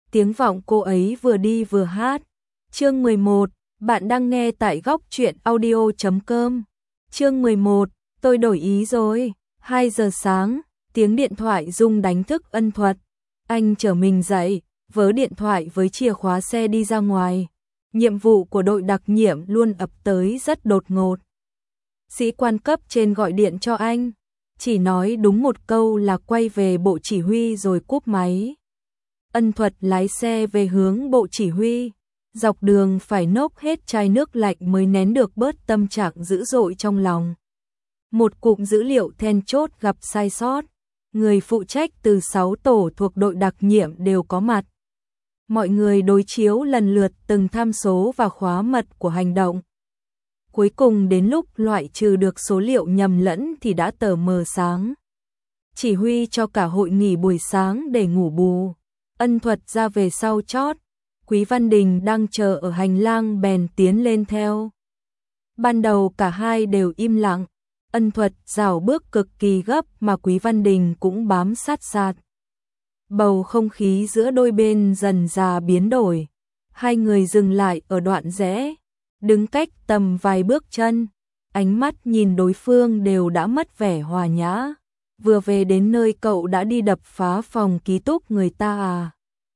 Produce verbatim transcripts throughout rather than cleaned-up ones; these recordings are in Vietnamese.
tiếng vọng cô ấy vừa đi vừa hát. Chương mười một, bạn đang nghe tại góc truyện audio chấm com. Chương mười một, tôi đổi ý rồi. hai giờ sáng, tiếng điện thoại rung đánh thức Ân Thuật. Anh trở mình dậy, vớ điện thoại với chìa khóa xe đi ra ngoài. Nhiệm vụ của đội đặc nhiệm luôn ập tới rất đột ngột. Sĩ quan cấp trên gọi điện cho anh, chỉ nói đúng một câu là quay về bộ chỉ huy rồi cúp máy. Ân Thuật lái xe về hướng bộ chỉ huy, dọc đường phải nốc hết chai nước lạnh mới nén được bớt tâm trạng dữ dội trong lòng. Một cụm dữ liệu then chốt gặp sai sót, người phụ trách từ sáu tổ thuộc đội đặc nhiệm đều có mặt. Mọi người đối chiếu lần lượt từng tham số và khóa mật của hành động. Cuối cùng đến lúc loại trừ được số liệu nhầm lẫn thì đã tờ mờ sáng. Chỉ huy cho cả hội nghỉ buổi sáng để ngủ bù. Ân Thuật ra về sau chót. Quý Văn Đình đang chờ ở hành lang bèn tiến lên theo. Ban đầu cả hai đều im lặng. Ân Thuật rảo bước cực kỳ gấp mà Quý Văn Đình cũng bám sát sát. Bầu không khí giữa đôi bên dần dà biến đổi. Hai người dừng lại ở đoạn rẽ, đứng cách tầm vài bước chân, ánh mắt nhìn đối phương đều đã mất vẻ hòa nhã. Vừa về đến nơi cậu đã đi đập phá phòng ký túc người ta à?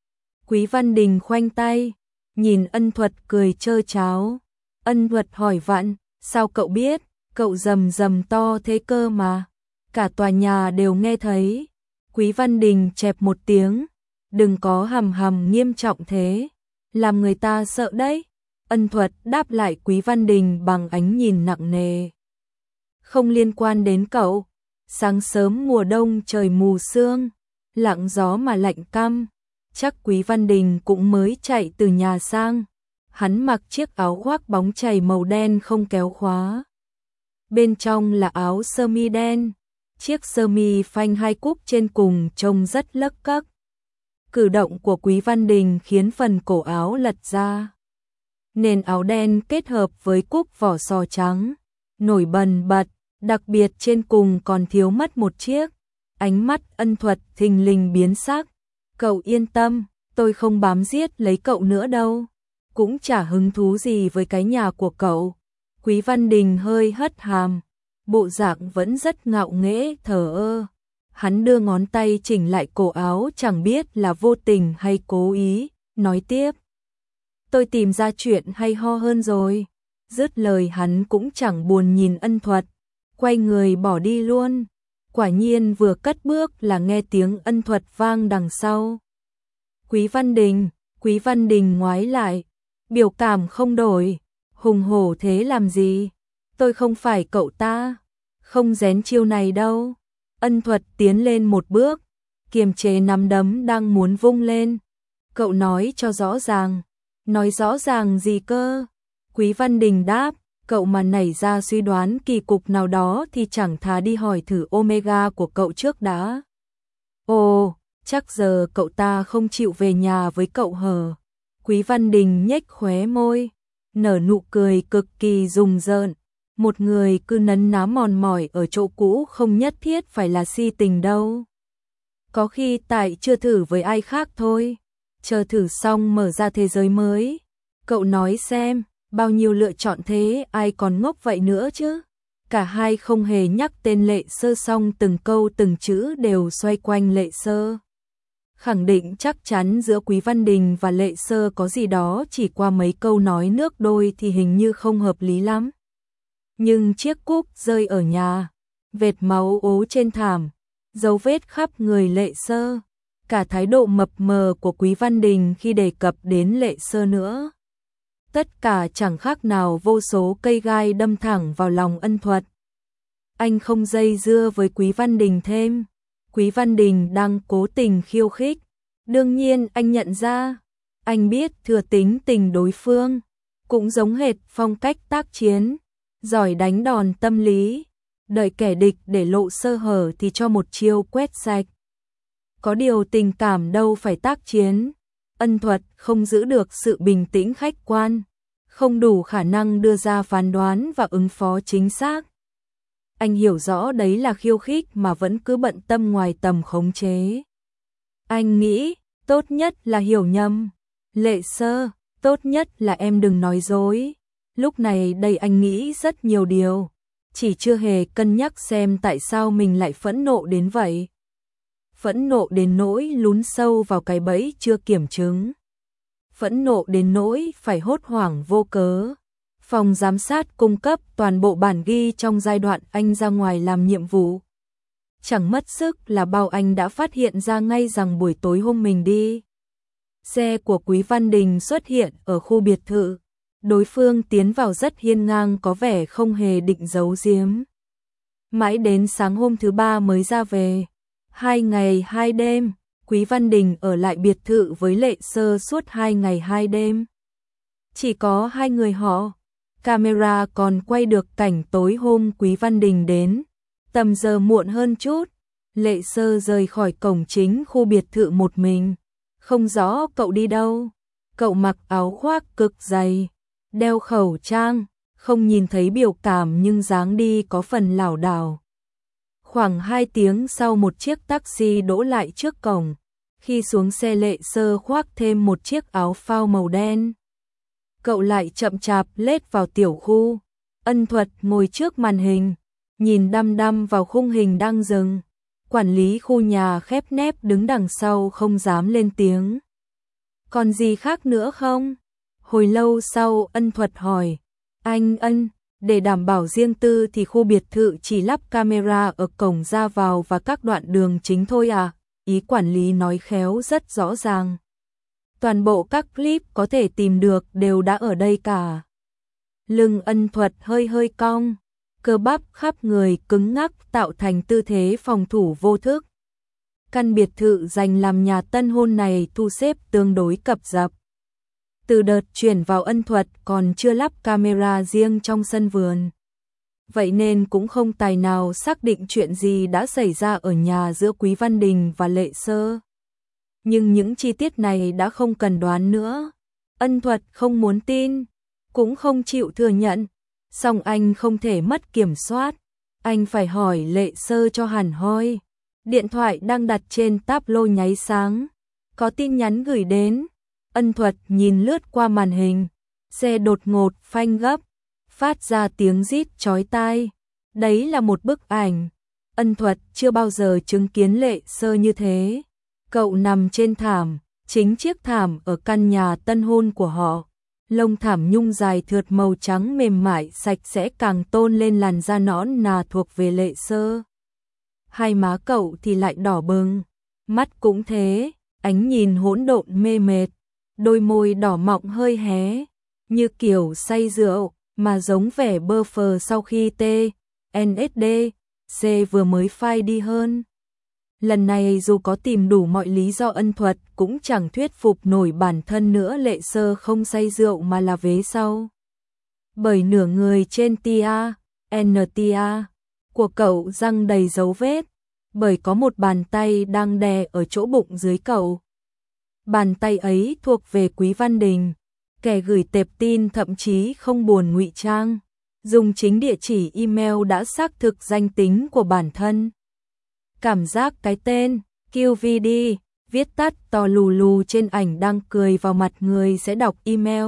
Quý Văn Đình khoanh tay, nhìn Ân Thuật cười trơ tráo. Ân Thuật hỏi vặn, sao cậu biết? Cậu rầm rầm to thế cơ mà. Cả tòa nhà đều nghe thấy. Quý Văn Đình chẹp một tiếng, đừng có hầm hầm nghiêm trọng thế, làm người ta sợ đấy. Ân Thuật đáp lại Quý Văn Đình bằng ánh nhìn nặng nề. Không liên quan đến cậu. Sáng sớm mùa đông trời mù sương, lặng gió mà lạnh căm. Chắc Quý Văn Đình cũng mới chạy từ nhà sang. Hắn mặc chiếc áo khoác bóng chảy màu đen không kéo khóa. Bên trong là áo sơ mi đen. Chiếc sơ mi phanh hai cúc trên cùng trông rất lấc cấc. Cử động của Quý Văn Đình khiến phần cổ áo lật ra. Nền áo đen kết hợp với cúc vỏ sò trắng, nổi bần bật, đặc biệt trên cùng còn thiếu mất một chiếc. Ánh mắt Ân Thuật thình lình biến sắc. Cậu yên tâm, tôi không bám giết lấy cậu nữa đâu. Cũng chả hứng thú gì với cái nhà của cậu. Quý Văn Đình hơi hất hàm, bộ dạng vẫn rất ngạo nghễ thờ ơ. Hắn đưa ngón tay chỉnh lại cổ áo chẳng biết là vô tình hay cố ý, nói tiếp. Tôi tìm ra chuyện hay ho hơn rồi. Dứt lời hắn cũng chẳng buồn nhìn Ân Thuật, quay người bỏ đi luôn. Quả nhiên vừa cất bước là nghe tiếng Ân Thuật vang đằng sau. Quý Văn Đình, Quý Văn Đình ngoái lại, biểu cảm không đổi. Hùng hổ thế làm gì? Tôi không phải cậu ta, không rén chiêu này đâu. Ân Thuật tiến lên một bước, kiềm chế nắm đấm đang muốn vung lên. Cậu nói cho rõ ràng. Nói rõ ràng gì cơ? Quý Văn Đình đáp, cậu mà nảy ra suy đoán kỳ cục nào đó thì chẳng thà đi hỏi thử Omega của cậu trước đã. Ồ, chắc giờ cậu ta không chịu về nhà với cậu hờ? Quý Văn Đình nhếch khóe môi, nở nụ cười cực kỳ rùng rợn. Một người cứ nấn ná mòn mỏi ở chỗ cũ không nhất thiết phải là si tình đâu. Có khi tại chưa thử với ai khác thôi. Chờ thử xong mở ra thế giới mới. Cậu nói xem, bao nhiêu lựa chọn thế, ai còn ngốc vậy nữa chứ? Cả hai không hề nhắc tên Lệ Sơ, xong từng câu từng chữ đều xoay quanh Lệ Sơ. Khẳng định chắc chắn giữa Quý Văn Đình và Lệ Sơ có gì đó, chỉ qua mấy câu nói nước đôi thì hình như không hợp lý lắm. Nhưng chiếc cúc rơi ở nhà, vệt máu ố trên thảm, dấu vết khắp người Lệ Sơ, cả thái độ mập mờ của Quý Văn Đình khi đề cập đến Lệ Sơ nữa. Tất cả chẳng khác nào vô số cây gai đâm thẳng vào lòng Ân Thuật. Anh không dây dưa với Quý Văn Đình thêm. Quý Văn Đình đang cố tình khiêu khích. Đương nhiên anh nhận ra. Anh biết thừa tính tình đối phương. Cũng giống hệt phong cách tác chiến. Giỏi đánh đòn tâm lý. Đợi kẻ địch để lộ sơ hở thì cho một chiêu quét sạch. Có điều tình cảm đâu phải tác chiến. Ân Thuật không giữ được sự bình tĩnh khách quan, không đủ khả năng đưa ra phán đoán và ứng phó chính xác. Anh hiểu rõ đấy là khiêu khích mà vẫn cứ bận tâm ngoài tầm khống chế. Anh nghĩ, tốt nhất là hiểu nhầm. Lệ Sơ, tốt nhất là em đừng nói dối. Lúc này đây anh nghĩ rất nhiều điều, chỉ chưa hề cân nhắc xem tại sao mình lại phẫn nộ đến vậy. Phẫn nộ đến nỗi lún sâu vào cái bẫy chưa kiểm chứng. Phẫn nộ đến nỗi phải hốt hoảng vô cớ. Phòng giám sát cung cấp toàn bộ bản ghi trong giai đoạn anh ra ngoài làm nhiệm vụ. Chẳng mất sức là bao anh đã phát hiện ra ngay rằng buổi tối hôm mình đi. Xe của Quý Văn Đình xuất hiện ở khu biệt thự. Đối phương tiến vào rất hiên ngang, có vẻ không hề định giấu giếm. Mãi đến sáng hôm thứ ba mới ra về. Hai ngày hai đêm, Quý Văn Đình ở lại biệt thự với Lệ Sơ suốt hai ngày hai đêm. Chỉ có hai người họ. Camera còn quay được cảnh tối hôm Quý Văn Đình đến. Tầm giờ muộn hơn chút, Lệ Sơ rời khỏi cổng chính khu biệt thự một mình. Không rõ cậu đi đâu. Cậu mặc áo khoác cực dày, đeo khẩu trang, không nhìn thấy biểu cảm nhưng dáng đi có phần lảo đảo. Khoảng hai tiếng sau một chiếc taxi đỗ lại trước cổng. Khi xuống xe Lệ Sơ khoác thêm một chiếc áo phao màu đen. Cậu lại chậm chạp lết vào tiểu khu. Ân Thuật ngồi trước màn hình, nhìn đăm đăm vào khung hình đang dừng. Quản lý khu nhà khép nép đứng đằng sau không dám lên tiếng. Còn gì khác nữa không? Hồi lâu sau Ân Thuật hỏi. Anh Ân, để đảm bảo riêng tư thì khu biệt thự chỉ lắp camera ở cổng ra vào và các đoạn đường chính thôi à? Ý quản lý nói khéo rất rõ ràng. Toàn bộ các clip có thể tìm được đều đã ở đây cả. Lưng Ân Thuật hơi hơi cong, cơ bắp khắp người cứng ngắc tạo thành tư thế phòng thủ vô thức. Căn biệt thự dành làm nhà tân hôn này thu xếp tương đối cập dập. Từ đợt chuyển vào Ân Thuật còn chưa lắp camera riêng trong sân vườn. Vậy nên cũng không tài nào xác định chuyện gì đã xảy ra ở nhà giữa Quý Văn Đình và Lệ Sơ. Nhưng những chi tiết này đã không cần đoán nữa. Ân Thuật không muốn tin, cũng không chịu thừa nhận. Song anh không thể mất kiểm soát. Anh phải hỏi Lệ Sơ cho hẳn hoi. Điện thoại đang đặt trên táp lô nháy sáng. Có tin nhắn gửi đến. Ân Thuật nhìn lướt qua màn hình. Xe đột ngột phanh gấp, phát ra tiếng rít chói tai. Đấy là một bức ảnh. Ân Thuật chưa bao giờ chứng kiến Lệ Sơ như thế. Cậu nằm trên thảm, chính chiếc thảm ở căn nhà tân hôn của họ. Lông thảm nhung dài thượt màu trắng mềm mại sạch sẽ càng tôn lên làn da nõn nà thuộc về Lệ Sơ. Hai má cậu thì lại đỏ bừng, mắt cũng thế, ánh nhìn hỗn độn mê mệt, đôi môi đỏ mọng hơi hé, như kiểu say rượu, mà giống vẻ bơ phờ sau khi T, en ét đê, C vừa mới phai đi hơn. Lần này dù có tìm đủ mọi lý do Ân Thuật cũng chẳng thuyết phục nổi bản thân nữa. Lệ Sơ không say rượu mà là vế sau. Bởi nửa người trên tia, en tê của cậu răng đầy dấu vết, bởi có một bàn tay đang đè ở chỗ bụng dưới cậu. Bàn tay ấy thuộc về Quý Văn Đình, kẻ gửi tệp tin thậm chí không buồn ngụy trang, dùng chính địa chỉ email đã xác thực danh tính của bản thân. Cảm giác cái tên quy vê đê viết tắt to lù lù trên ảnh đang cười vào mặt người sẽ đọc email.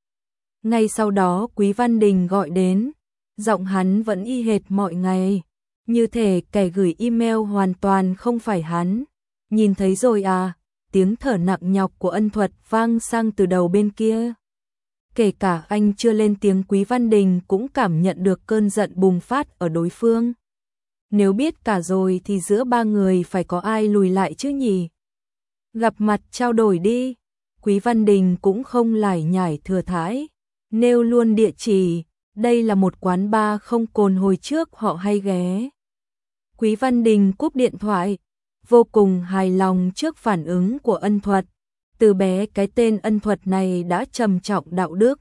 Ngay sau đó Quý Văn Đình gọi đến, giọng hắn vẫn y hệt mọi ngày, như thể kẻ gửi email hoàn toàn không phải hắn. Nhìn thấy rồi à? Tiếng thở nặng nhọc của Ân Thuật vang sang từ đầu bên kia. Kể cả anh chưa lên tiếng, Quý Văn Đình cũng cảm nhận được cơn giận bùng phát ở đối phương. Nếu biết cả rồi thì giữa ba người phải có ai lùi lại chứ nhỉ? Gặp mặt trao đổi đi. Quý Văn Đình cũng không lải nhải thừa thãi, nêu luôn địa chỉ. Đây là một quán bar không cồn hồi trước họ hay ghé. Quý Văn Đình cúp điện thoại, vô cùng hài lòng trước phản ứng của Ân Thuật. Từ bé cái tên Ân Thuật này đã trầm trọng đạo đức.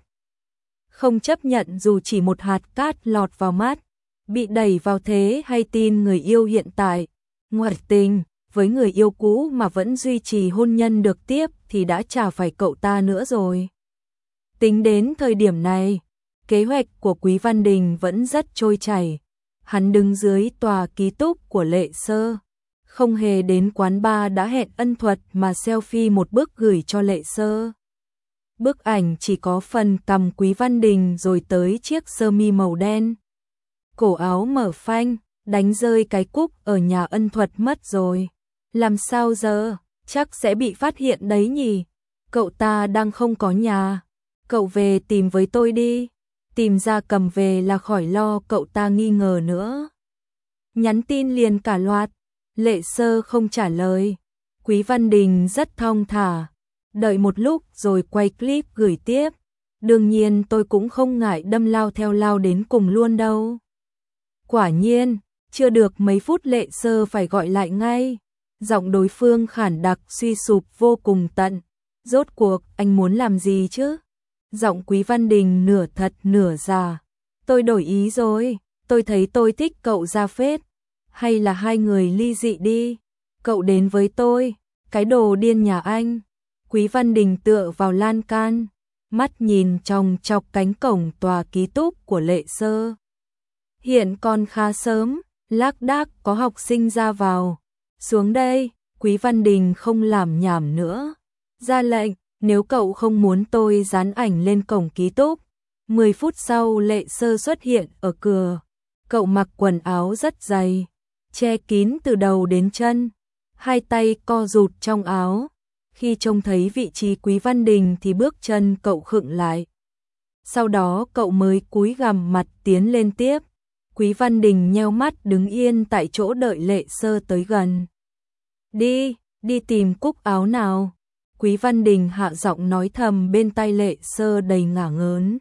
Không chấp nhận dù chỉ một hạt cát lọt vào mắt, bị đẩy vào thế hay tin người yêu hiện tại ngoại tình với người yêu cũ mà vẫn duy trì hôn nhân được tiếp thì đã chả phải cậu ta nữa rồi. Tính đến thời điểm này, kế hoạch của Quý Văn Đình vẫn rất trôi chảy. Hắn đứng dưới tòa ký túc của Lệ Sơ, không hề đến quán bar đã hẹn Ân Thuật mà selfie một bức gửi cho Lệ Sơ. Bức ảnh chỉ có phần cằm Quý Văn Đình rồi tới chiếc sơ mi màu đen. Cổ áo mở phanh, đánh rơi cái cúc ở nhà Ân Thuật mất rồi. Làm sao giờ, chắc sẽ bị phát hiện đấy nhỉ. Cậu ta đang không có nhà. Cậu về tìm với tôi đi. Tìm ra cầm về là khỏi lo cậu ta nghi ngờ nữa. Nhắn tin liền cả loạt. Lệ Sơ không trả lời. Quý Văn Đình rất thong thả. Đợi một lúc rồi quay clip gửi tiếp. Đương nhiên tôi cũng không ngại đâm lao theo lao đến cùng luôn đâu. Quả nhiên, chưa được mấy phút Lệ Sơ phải gọi lại ngay. Giọng đối phương khản đặc suy sụp vô cùng tận. Rốt cuộc anh muốn làm gì chứ? Giọng Quý Văn Đình nửa thật nửa giả. Tôi đổi ý rồi, tôi thấy tôi thích cậu ra phết. Hay là hai người ly dị đi. Cậu đến với tôi, cái đồ điên nhà anh. Quý Văn Đình tựa vào lan can, mắt nhìn chòng chọc cánh cổng tòa ký túc của Lệ Sơ. Hiện còn khá sớm, lác đác có học sinh ra vào. Xuống đây, Quý Văn Đình không làm nhảm nữa. Ra lệnh, nếu cậu không muốn tôi dán ảnh lên cổng ký túc. Mười phút sau Lệ Sơ xuất hiện ở cửa. Cậu mặc quần áo rất dày, che kín từ đầu đến chân. Hai tay co rụt trong áo. Khi trông thấy vị trí Quý Văn Đình thì bước chân cậu khựng lại. Sau đó cậu mới cúi gằm mặt tiến lên tiếp. Quý Văn Đình nheo mắt đứng yên tại chỗ đợi Lệ Sơ tới gần. Đi, đi tìm cúc áo nào. Quý Văn Đình hạ giọng nói thầm bên tai Lệ Sơ đầy ngả ngớn.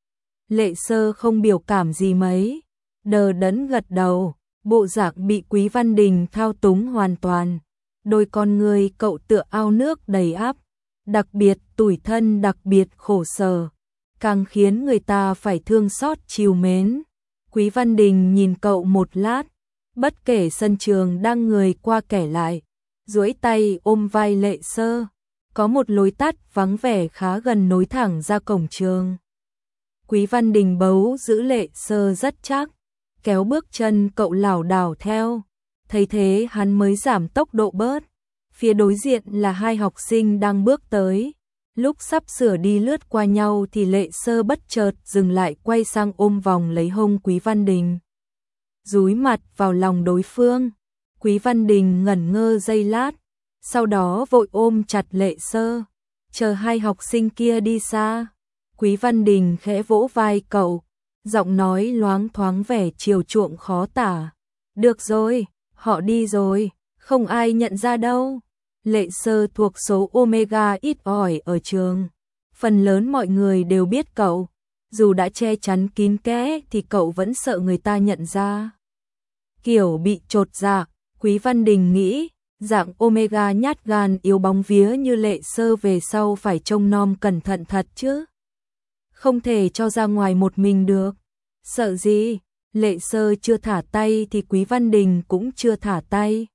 Lệ Sơ không biểu cảm gì mấy, đờ đẫn gật đầu, bộ dạng bị Quý Văn Đình thao túng hoàn toàn. Đôi con người cậu tựa ao nước đầy áp, đặc biệt tủi thân đặc biệt khổ sở, càng khiến người ta phải thương xót trìu mến. Quý Văn Đình nhìn cậu một lát, bất kể sân trường đang người qua kẻ lại, duỗi tay ôm vai Lệ Sơ. Có một lối tắt vắng vẻ khá gần nối thẳng ra cổng trường. Quý Văn Đình bấu giữ Lệ Sơ rất chắc, kéo bước chân cậu lảo đảo theo. Thấy thế hắn mới giảm tốc độ bớt. Phía đối diện là hai học sinh đang bước tới. Lúc sắp sửa đi lướt qua nhau thì Lệ Sơ bất chợt dừng lại, quay sang ôm vòng lấy hông Quý Văn Đình. Dúi mặt vào lòng đối phương. Quý Văn Đình ngẩn ngơ giây lát, sau đó vội ôm chặt Lệ Sơ. Chờ hai học sinh kia đi xa, Quý Văn Đình khẽ vỗ vai cậu, giọng nói loáng thoáng vẻ chiều chuộng khó tả. Được rồi, họ đi rồi, không ai nhận ra đâu. Lệ Sơ thuộc số Omega ít ỏi ở trường. Phần lớn mọi người đều biết cậu. Dù đã che chắn kín kẽ thì cậu vẫn sợ người ta nhận ra. Kiểu bị chột dạ, Quý Văn Đình nghĩ, dạng Omega nhát gan yếu bóng vía như Lệ Sơ về sau phải trông nom cẩn thận thật chứ. Không thể cho ra ngoài một mình được. Sợ gì? Lệ Sơ chưa thả tay thì Quý Văn Đình cũng chưa thả tay.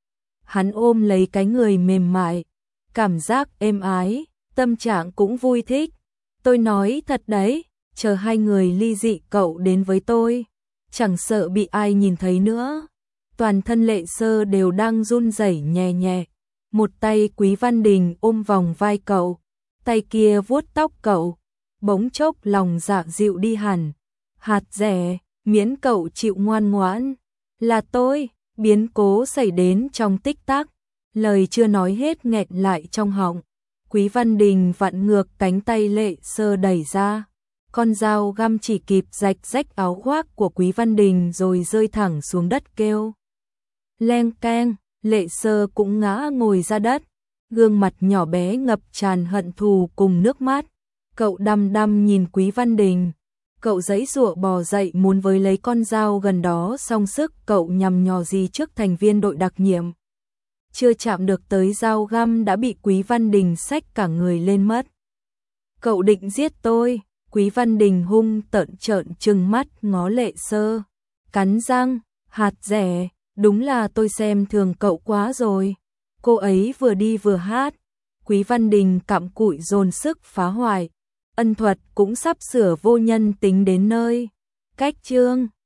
Hắn ôm lấy cái người mềm mại, cảm giác êm ái, tâm trạng cũng vui thích. Tôi nói thật đấy, chờ hai người ly dị cậu đến với tôi, chẳng sợ bị ai nhìn thấy nữa. Toàn thân Lệ Sơ đều đang run rẩy nhẹ nhẹ. Một tay Quý Văn Đình ôm vòng vai cậu, tay kia vuốt tóc cậu. Bỗng chốc lòng dạ dịu đi hẳn. Hạt rẻ, miễn cậu chịu ngoan ngoãn. Là tôi. Biến cố xảy đến trong tích tắc, lời chưa nói hết nghẹn lại trong họng. Quý Văn Đình vặn ngược cánh tay Lệ Sơ đẩy ra. Con dao găm chỉ kịp rạch rách áo khoác của Quý Văn Đình rồi rơi thẳng xuống đất kêu. Leng keng, Lệ Sơ cũng ngã ngồi ra đất. Gương mặt nhỏ bé ngập tràn hận thù cùng nước mắt. Cậu đăm đăm nhìn Quý Văn Đình. Cậu giãy giụa bò dậy muốn với lấy con dao gần đó, song sức cậu nhằm nhò gì trước thành viên đội đặc nhiệm. Chưa chạm được tới dao găm đã bị Quý Văn Đình xách cả người lên mất. Cậu định giết tôi? Quý Văn Đình hung tợn trợn trừng mắt ngó Lệ Sơ. Cắn răng, hạt rẻ, đúng là tôi xem thường cậu quá rồi. Cô ấy vừa đi vừa hát. Quý Văn Đình cặm cụi dồn sức phá hoại. Ân Thuật cũng sắp sửa vô nhân tính đến nơi. Cách chương